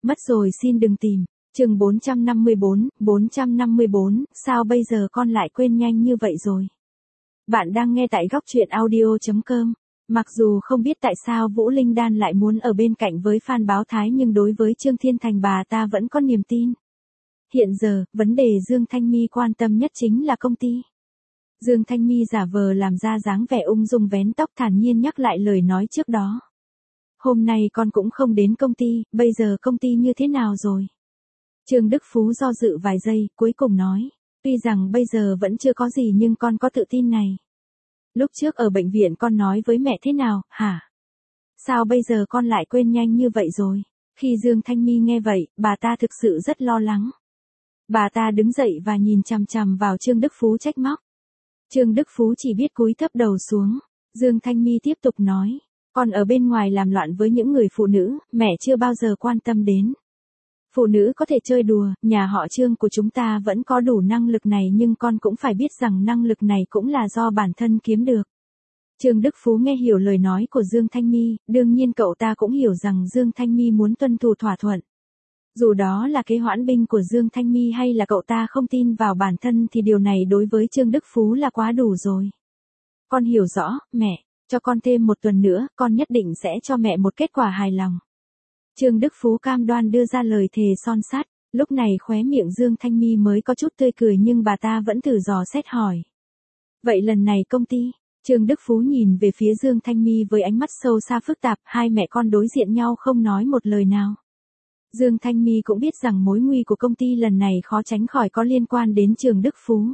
Mất rồi xin đừng tìm. Chương 454, sao bây giờ con lại quên nhanh như vậy rồi? Bạn đang nghe tại góc truyện audio.com. Mặc dù không biết tại sao Vũ Linh Đan lại muốn ở bên cạnh với Phan Báo Thái nhưng đối với Trương Thiên Thành bà ta vẫn có niềm tin. Hiện giờ, vấn đề Dương Thanh My quan tâm nhất chính là công ty. Dương Thanh My giả vờ làm ra dáng vẻ ung dung vén tóc thản nhiên nhắc lại lời nói trước đó. Hôm nay con cũng không đến công ty, bây giờ công ty như thế nào rồi? Trương Đức Phú do dự vài giây, cuối cùng nói. Tuy rằng bây giờ vẫn chưa có gì nhưng con có tự tin này. Lúc trước ở bệnh viện con nói với mẹ thế nào, hả? Sao bây giờ con lại quên nhanh như vậy rồi? Khi Dương Thanh My nghe vậy, bà ta thực sự rất lo lắng. Bà ta đứng dậy và nhìn chằm chằm vào Trương Đức Phú trách móc. Trương Đức Phú chỉ biết cúi thấp đầu xuống. Dương Thanh My tiếp tục nói. Con ở bên ngoài làm loạn với những người phụ nữ, mẹ chưa bao giờ quan tâm đến. Phụ nữ có thể chơi đùa, nhà họ Trương của chúng ta vẫn có đủ năng lực này nhưng con cũng phải biết rằng năng lực này cũng là do bản thân kiếm được. Trương Đức Phú nghe hiểu lời nói của Dương Thanh My, đương nhiên cậu ta cũng hiểu rằng Dương Thanh My muốn tuân thủ thỏa thuận. Dù đó là kế hoãn binh của Dương Thanh My hay là cậu ta không tin vào bản thân thì điều này đối với Trương Đức Phú là quá đủ rồi. Con hiểu rõ, mẹ, cho con thêm một tuần nữa, con nhất định sẽ cho mẹ một kết quả hài lòng. Trương Đức Phú cam đoan đưa ra lời thề son sắt, lúc này khóe miệng Dương Thanh My mới có chút tươi cười nhưng bà ta vẫn thử dò xét hỏi. Vậy lần này công ty, Trương Đức Phú nhìn về phía Dương Thanh My với ánh mắt sâu xa phức tạp, hai mẹ con đối diện nhau không nói một lời nào. Dương Thanh My cũng biết rằng mối nguy của công ty lần này khó tránh khỏi có liên quan đến Trương Đức Phú.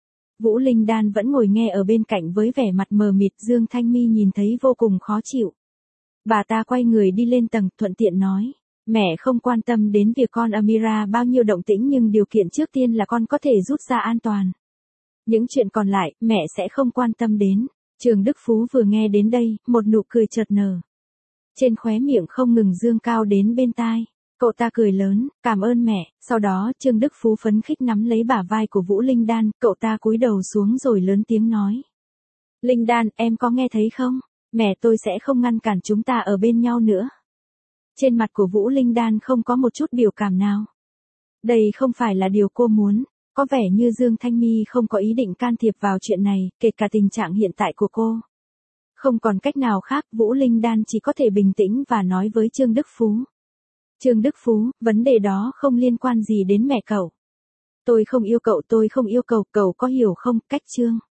Vũ Linh Đan vẫn ngồi nghe ở bên cạnh với vẻ mặt mờ mịt, Dương Thanh My nhìn thấy vô cùng khó chịu. Bà ta quay người đi lên tầng, thuận tiện nói, mẹ không quan tâm đến việc con Amira bao nhiêu động tĩnh nhưng điều kiện trước tiên là con có thể rút ra an toàn. Những chuyện còn lại, mẹ sẽ không quan tâm đến. Trương Đức Phú vừa nghe đến đây, một nụ cười chợt nở. Trên khóe miệng không ngừng dương cao đến bên tai. Cậu ta cười lớn, cảm ơn mẹ, sau đó Trương Đức Phú phấn khích nắm lấy bả vai của Vũ Linh Đan, cậu ta cúi đầu xuống rồi lớn tiếng nói. Linh Đan, em có nghe thấy không? Mẹ tôi sẽ không ngăn cản chúng ta ở bên nhau nữa. Trên mặt của Vũ Linh Đan không có một chút biểu cảm nào. Đây không phải là điều cô muốn, có vẻ như Dương Thanh My không có ý định can thiệp vào chuyện này, kể cả tình trạng hiện tại của cô. Không còn cách nào khác, Vũ Linh Đan chỉ có thể bình tĩnh và nói với Trương Đức Phú. Trương Đức Phú, vấn đề đó không liên quan gì đến mẹ cậu. Tôi không yêu cậu, cậu có hiểu không, cách Trương.